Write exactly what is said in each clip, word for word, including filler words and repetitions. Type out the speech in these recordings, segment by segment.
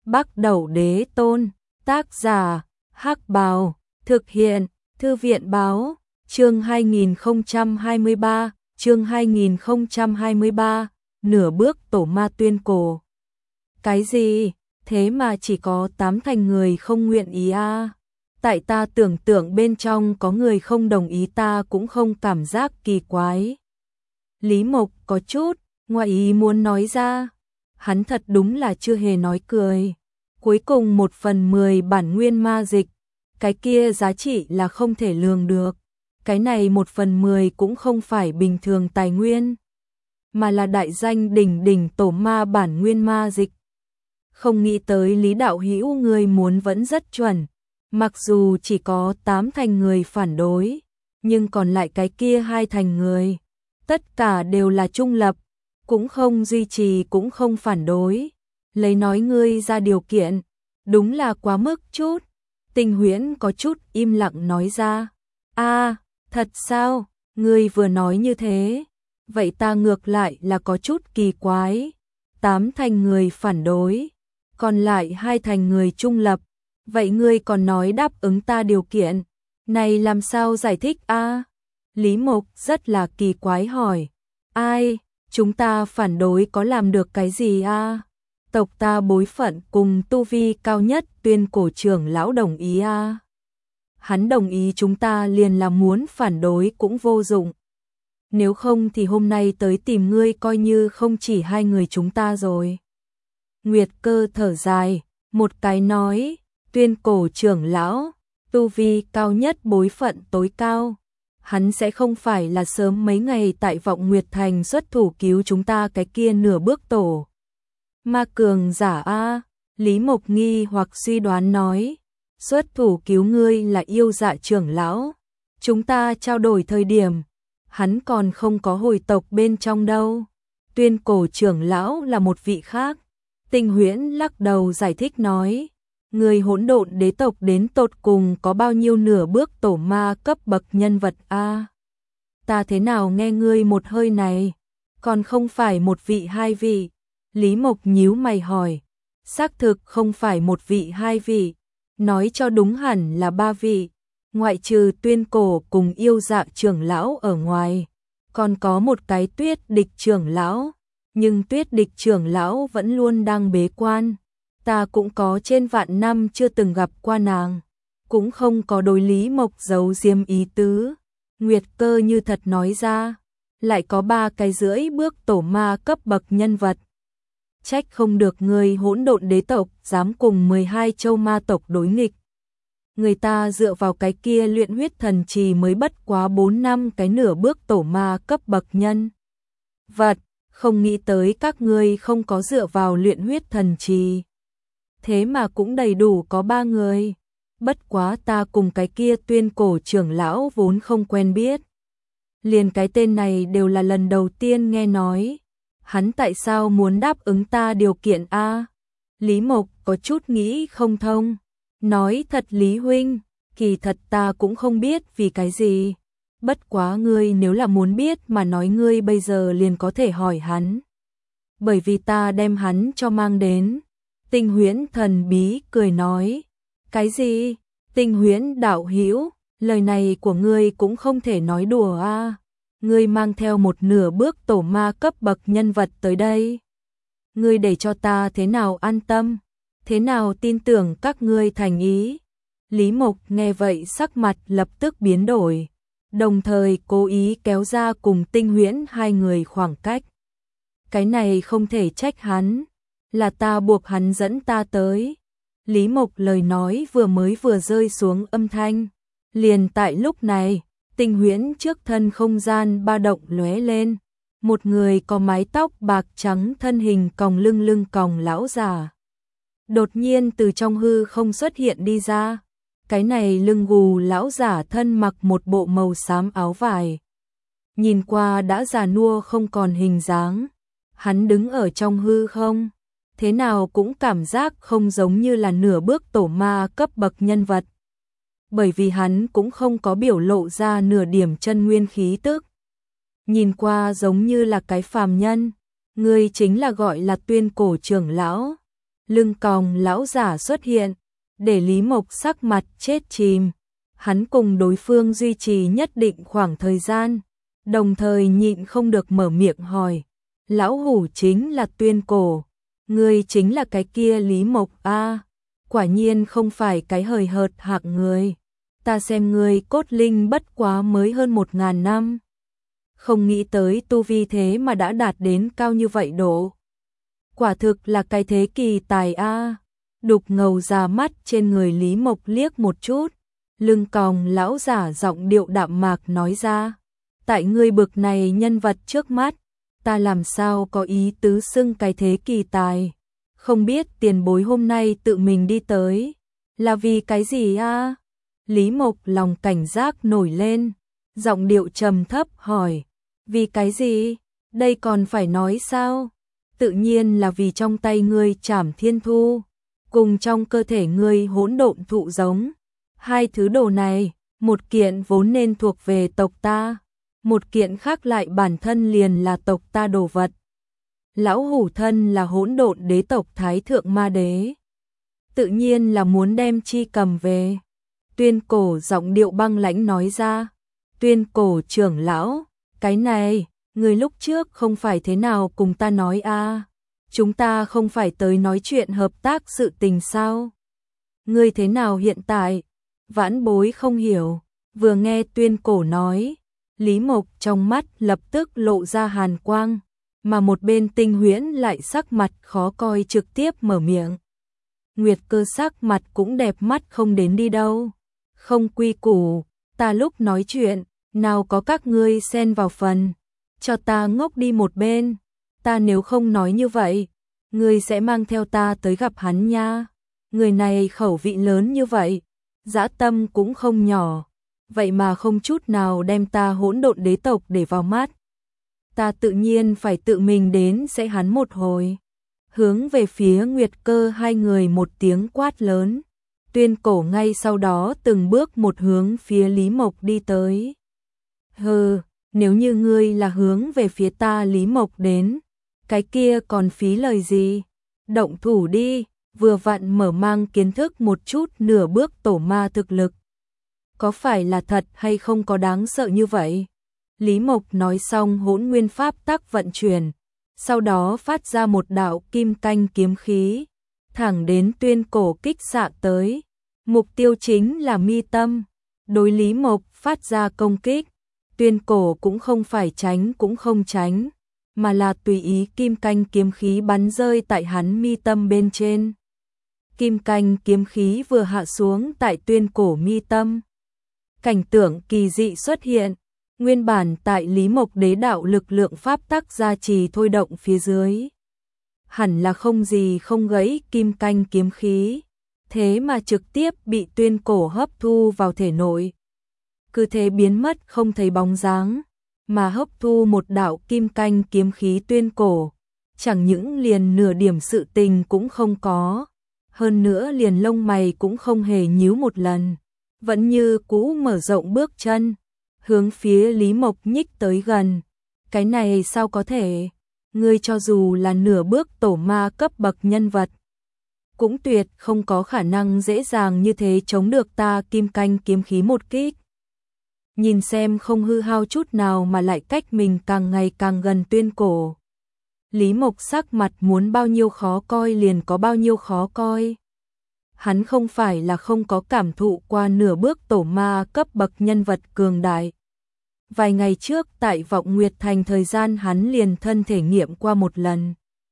Bắc Đẩu Đế Tôn, tác giả, Hắc Bào, thực hiện, Thư viện báo, chương hai nghìn không trăm hai mươi ba, chương hai nghìn không trăm hai mươi ba, nửa bước tổ ma tuyên cổ. Cái gì? Thế mà chỉ có tám thành người không nguyện ý à? Tại ta tưởng tượng bên trong có người không đồng ý, ta cũng không cảm giác kỳ quái. Lý Mộc có chút ngoài ý muốn nói ra, hắn thật đúng là chưa hề nói cười. Cuối cùng một phần mười bản nguyên ma dịch, cái kia giá trị là không thể lường được. Cái này một phần mười cũng không phải bình thường tài nguyên, mà là đại danh đỉnh đỉnh tổ ma bản nguyên ma dịch. Không nghĩ tới Lý đạo hữu người muốn vẫn rất chuẩn, mặc dù chỉ có tám thành người phản đối, nhưng còn lại cái kia hai thành người, tất cả đều là trung lập, cũng không duy trì cũng không phản đối. Lấy nói ngươi ra điều kiện, đúng là quá mức chút. Tinh Huyễn có chút im lặng nói ra. A, thật sao? Ngươi vừa nói như thế, vậy ta ngược lại là có chút kỳ quái. Tám thành người phản đối, còn lại hai thành người trung lập. Vậy ngươi còn nói đáp ứng ta điều kiện, này làm sao giải thích a? Lý Mộc rất là kỳ quái hỏi. Ai, chúng ta phản đối có làm được cái gì a? Tộc ta bối phận cùng tu vi cao nhất Tuyên Cổ trưởng lão đồng ý a. Hắn đồng ý chúng ta liền là muốn phản đối cũng vô dụng. Nếu không thì hôm nay tới tìm ngươi coi như không chỉ hai người chúng ta rồi. Nguyệt Cơ thở dài, một cái nói, Tuyên Cổ trưởng lão, tu vi cao nhất bối phận tối cao. Hắn sẽ không phải là sớm mấy ngày tại Vọng Nguyệt Thành xuất thủ cứu chúng ta cái kia nửa bước tổ ma cường giả a? Lý Mộc nghi hoặc suy đoán nói, xuất thủ cứu ngươi là Yêu Dạ trưởng lão. Chúng ta trao đổi thời điểm, hắn còn không có hồi tộc bên trong đâu. Tuyên Cổ trưởng lão là một vị khác. Tinh Huyễn lắc đầu giải thích nói, người hỗn độn đế tộc đến tột cùng có bao nhiêu nửa bước tổ ma cấp bậc nhân vật a? Ta thế nào nghe ngươi một hơi này, còn không phải một vị hai vị? Lý Mộc nhíu mày hỏi, xác thực không phải một vị hai vị, nói cho đúng hẳn là ba vị, ngoại trừ Tuyên Cổ cùng Yêu Dạ trưởng lão ở ngoài, còn có một cái Tuyết Địch trưởng lão, nhưng Tuyết Địch trưởng lão vẫn luôn đang bế quan. Ta cũng có trên vạn năm chưa từng gặp qua nàng, cũng không có đối Lý Mộc giấu diêm ý tứ. Nguyệt Cơ như thật nói ra, lại có ba cái rưỡi bước tổ ma cấp bậc nhân vật. Trách không được người hỗn độn đế tộc dám cùng mười hai châu ma tộc đối nghịch. Người ta dựa vào cái kia luyện huyết thần trì mới bất quá bốn năm cái nửa bước tổ ma cấp bậc nhân vật, không nghĩ tới các ngươi không có dựa vào luyện huyết thần trì. Thế mà cũng đầy đủ có ba người. Bất quá ta cùng cái kia Tuyên Cổ trưởng lão vốn không quen biết. Liền cái tên này đều là lần đầu tiên nghe nói. Hắn tại sao muốn đáp ứng ta điều kiện a? Lý Mộc có chút nghĩ không thông. Nói thật Lý huynh, kỳ thật ta cũng không biết vì cái gì. Bất quá ngươi nếu là muốn biết mà nói ngươi bây giờ liền có thể hỏi hắn. Bởi vì ta đem hắn cho mang đến. Tinh Huyễn thần bí cười nói, cái gì? Tinh Huyễn đạo hữu, lời này của ngươi cũng không thể nói đùa a. Ngươi mang theo một nửa bước tổ ma cấp bậc nhân vật tới đây. Ngươi để cho ta thế nào an tâm, thế nào tin tưởng các ngươi thành ý. Lý Mộc nghe vậy sắc mặt lập tức biến đổi, đồng thời cố ý kéo ra cùng Tinh Huyễn hai người khoảng cách. Cái này không thể trách hắn, là ta buộc hắn dẫn ta tới. Lý Mộc lời nói vừa mới vừa rơi xuống âm thanh, liền tại lúc này, Tinh Huyễn trước thân không gian ba động lóe lên, một người có mái tóc bạc trắng thân hình còng lưng lưng còng lão già đột nhiên từ trong hư không xuất hiện đi ra. Cái này lưng gù lão giả thân mặc một bộ màu xám áo vải, nhìn qua đã già nua không còn hình dáng. Hắn đứng ở trong hư không, thế nào cũng cảm giác không giống như là nửa bước tổ ma cấp bậc nhân vật. Bởi vì hắn cũng không có biểu lộ ra nửa điểm chân nguyên khí tức. Nhìn qua giống như là cái phàm nhân. Ngươi chính là gọi là Tuyên Cổ trưởng lão. Lưng còng lão giả xuất hiện, để Lý Mộc sắc mặt chết chìm. Hắn cùng đối phương duy trì nhất định khoảng thời gian, đồng thời nhịn không được mở miệng hỏi. Lão hủ chính là Tuyên Cổ, ngươi chính là cái kia Lý Mộc a? À, quả nhiên không phải cái hời hợt hạng người. Ta xem ngươi cốt linh bất quá mới hơn một ngàn năm. Không nghĩ tới tu vi thế mà đã đạt đến cao như vậy độ. Quả thực là cái thế kỳ tài a. À. Đục ngầu ra mắt trên người Lý Mộc liếc một chút, lưng còng lão giả giọng điệu đạm mạc nói ra. Tại ngươi bực này nhân vật trước mắt, ta làm sao có ý tứ xưng cái thế kỳ tài. Không biết tiền bối hôm nay tự mình đi tới, là vì cái gì a? À? Lý Mộc lòng cảnh giác nổi lên, giọng điệu trầm thấp hỏi. Vì cái gì? Đây còn phải nói sao? Tự nhiên là vì trong tay ngươi Trảm Thiên Thu, cùng trong cơ thể ngươi Hỗn Độn Thụ giống. Hai thứ đồ này, một kiện vốn nên thuộc về tộc ta, một kiện khác lại bản thân liền là tộc ta đồ vật. Lão hủ thân là Hỗn Độn đế tộc Thái Thượng Ma Đế, tự nhiên là muốn đem chi cầm về. Tuyên Cổ giọng điệu băng lãnh nói ra. Tuyên Cổ trưởng lão, cái này, người lúc trước không phải thế nào cùng ta nói a? À? Chúng ta không phải tới nói chuyện hợp tác sự tình sao? Ngươi thế nào hiện tại? Vãn bối không hiểu. Vừa nghe Tuyên Cổ nói, Lý Mộc trong mắt lập tức lộ ra hàn quang, mà một bên Tinh Huyễn lại sắc mặt khó coi trực tiếp mở miệng. Nguyệt Cơ sắc mặt cũng đẹp mắt không đến đi đâu. Không quy củ, ta lúc nói chuyện, nào có các ngươi xen vào phần, cho ta ngốc đi một bên. Ta nếu không nói như vậy, ngươi sẽ mang theo ta tới gặp hắn nha. Người này khẩu vị lớn như vậy, dã tâm cũng không nhỏ, vậy mà không chút nào đem ta Hỗn Độn đế tộc để vào mắt. Ta tự nhiên phải tự mình đến sẽ hắn một hồi. Hướng về phía Nguyệt Cơ hai người một tiếng quát lớn. Tuyên Cổ ngay sau đó từng bước một hướng phía Lý Mộc đi tới. Hừ, nếu như ngươi là hướng về phía ta Lý Mộc đến, cái kia còn phí lời gì? Động thủ đi, vừa vặn mở mang kiến thức một chút nửa bước tổ ma thực lực. Có phải là thật hay không có đáng sợ như vậy? Lý Mộc nói xong hỗn nguyên pháp tắc vận chuyển, sau đó phát ra một đạo kim canh kiếm khí, thẳng đến Tuyên Cổ kích xạ tới. Mục tiêu chính là mi tâm. Đối Lý Mộc phát ra công kích, Tuyên Cổ cũng không phải tránh cũng không tránh, mà là tùy ý kim canh kiếm khí bắn rơi tại hắn mi tâm bên trên. Kim canh kiếm khí vừa hạ xuống tại Tuyên Cổ mi tâm. Cảnh tượng kỳ dị xuất hiện, nguyên bản tại Lý Mộc đế đạo lực lượng pháp tắc gia trì thôi động phía dưới. Hẳn là không gì không gãy kim canh kiếm khí, thế mà trực tiếp bị Tuyên Cổ hấp thu vào thể nội. Cứ thế biến mất không thấy bóng dáng, mà hấp thu một đạo kim canh kiếm khí Tuyên Cổ, chẳng những liền nửa điểm sự tình cũng không có, hơn nữa liền lông mày cũng không hề nhíu một lần, vẫn như cũ mở rộng bước chân, hướng phía Lý Mộc nhích tới gần. Cái này sao có thể? Ngươi cho dù là nửa bước tổ ma cấp bậc nhân vật, cũng tuyệt không có khả năng dễ dàng như thế chống được ta kim canh kiếm khí một kích. Nhìn xem không hư hao chút nào mà lại cách mình càng ngày càng gần Tuyên Cổ. Lý Mộc sắc mặt muốn bao nhiêu khó coi liền có bao nhiêu khó coi. Hắn không phải là không có cảm thụ qua nửa bước tổ ma cấp bậc nhân vật cường đại. Vài ngày trước tại Vọng Nguyệt Thành thời gian hắn liền thân thể nghiệm qua một lần.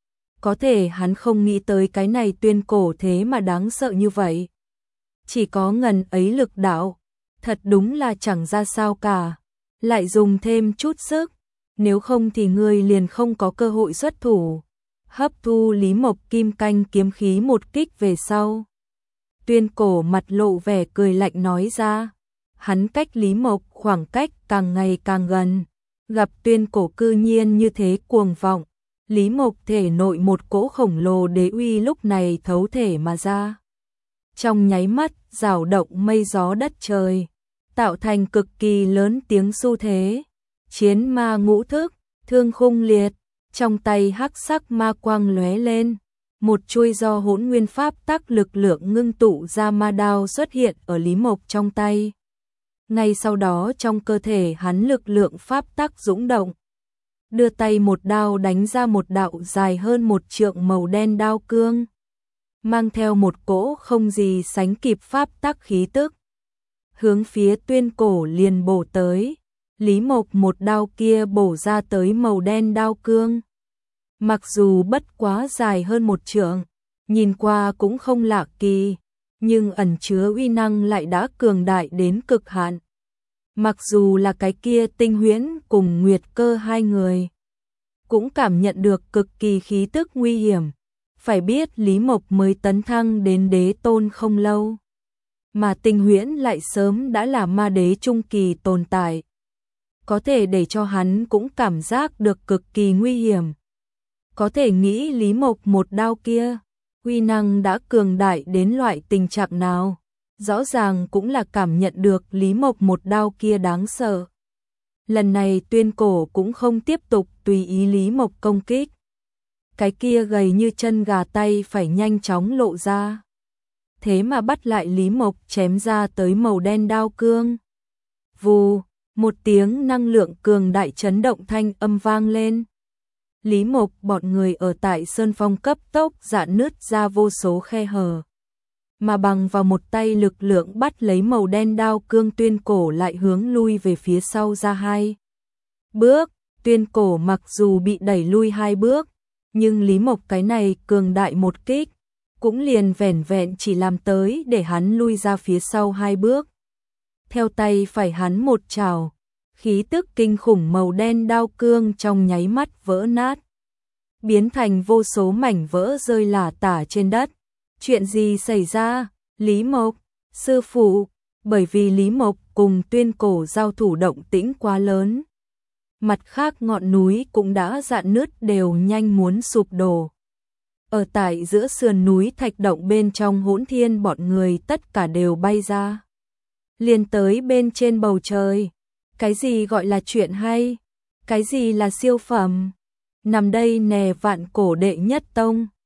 Có thể hắn không nghĩ tới cái này Tuyên Cổ thế mà đáng sợ như vậy. Chỉ có ngần ấy lực đạo, thật đúng là chẳng ra sao cả. Lại dùng thêm chút sức, nếu không thì ngươi liền không có cơ hội xuất thủ. Hấp thu Lý Mộc kim canh kiếm khí một kích về sau. Tuyên Cổ mặt lộ vẻ cười lạnh nói ra. Hắn cách Lý Mộc khoảng cách càng ngày càng gần. Gặp Tuyên Cổ cư nhiên như thế cuồng vọng, Lý Mộc thể nội một cỗ khổng lồ đế uy lúc này thấu thể mà ra. Trong nháy mắt, rào động mây gió đất trời, tạo thành cực kỳ lớn tiếng xu thế. Chiến ma ngũ thức, thương khung liệt, trong tay hắc sắc ma quang lóe lên, Một chuôi do hỗn nguyên pháp tắc lực lượng ngưng tụ ra ma đao xuất hiện ở Lý Mộc trong tay. Ngay sau đó trong cơ thể hắn lực lượng pháp tắc dũng động. Đưa tay một đao đánh ra một đạo dài hơn một trượng màu đen đao cương. Mang theo một cỗ không gì sánh kịp pháp tắc khí tức. Hướng phía Tuyên Cổ liền bổ tới. Lý Mộc một đao kia bổ ra tới màu đen đao cương. Mặc dù bất quá dài hơn một trượng, nhìn qua cũng không lạ kỳ, nhưng ẩn chứa uy năng lại đã cường đại đến cực hạn. Mặc dù là cái kia Tinh Huyễn cùng Nguyệt Cơ hai người, cũng cảm nhận được cực kỳ khí tức nguy hiểm. Phải biết Lý Mộc mới tấn thăng đến đế tôn không lâu, mà Tinh Huyễn lại sớm đã là ma đế trung kỳ tồn tại. Có thể để cho hắn cũng cảm giác được cực kỳ nguy hiểm. Có thể nghĩ Lý Mộc một đao kia, uy năng đã cường đại đến loại tình trạng nào. Rõ ràng cũng là cảm nhận được Lý Mộc một đao kia đáng sợ. Lần này Tuyên Cổ cũng không tiếp tục tùy ý Lý Mộc công kích. Cái kia gầy như chân gà tay phải nhanh chóng lộ ra. Thế mà bắt lại Lý Mộc chém ra tới màu đen đao cương. Vù, một tiếng năng lượng cường đại chấn động thanh âm vang lên. Lý Mộc bọn người ở tại Sơn Phong cấp tốc dạn nứt ra vô số khe hở. Mà bằng vào một tay lực lượng bắt lấy màu đen đao cương Tuyên Cổ lại hướng lui về phía sau ra hai bước. Tuyên Cổ mặc dù bị đẩy lui hai bước, nhưng Lý Mộc cái này cường đại một kích, cũng liền vẻn vẹn chỉ làm tới để hắn lui ra phía sau hai bước. Theo tay phải hắn một trảo, khí tức kinh khủng màu đen đao cương trong nháy mắt vỡ nát, biến thành vô số mảnh vỡ rơi lả tả trên đất. Chuyện gì xảy ra? Lý Mộc, sư phụ, bởi vì Lý Mộc cùng Tuyên Cổ giao thủ động tĩnh quá lớn. Mặt khác ngọn núi cũng đã rạn nứt đều nhanh muốn sụp đổ. Ở tại giữa sườn núi thạch động bên trong Hỗn Thiên bọn người tất cả đều bay ra. Liền tới bên trên bầu trời. Cái gì gọi là chuyện hay? Cái gì là siêu phẩm? Nằm đây nè Vạn Cổ đệ nhất tông.